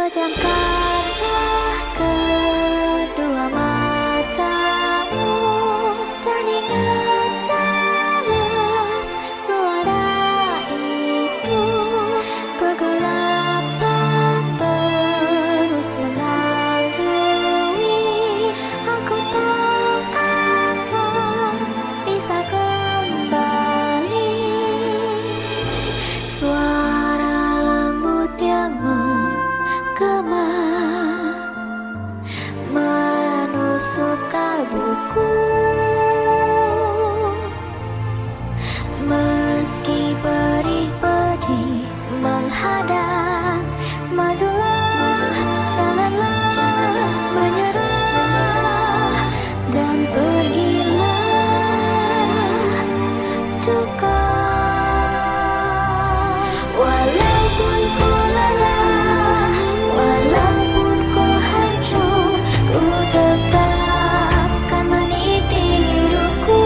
Pejamkanlah kedua matamu dan ingat jelas suara itu. Kegelapan terus menghantui aku, tak akan bisa kembali. Suara lembut yang menggema menusuk kalbuku, meski perih pedih menghadang. Majulah, janganlah menyerah, dan pergilah duka. Walaupun ku lelah, walaupun ku hancur, ku tetap kan meniti hidupku.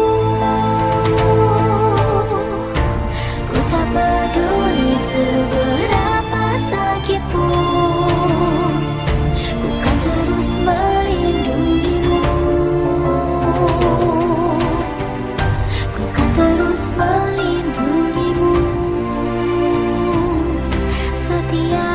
Ku tak peduli seberapa sakit pun, ku kan terus melindungimu. Ku kan terus melindungimu. Setia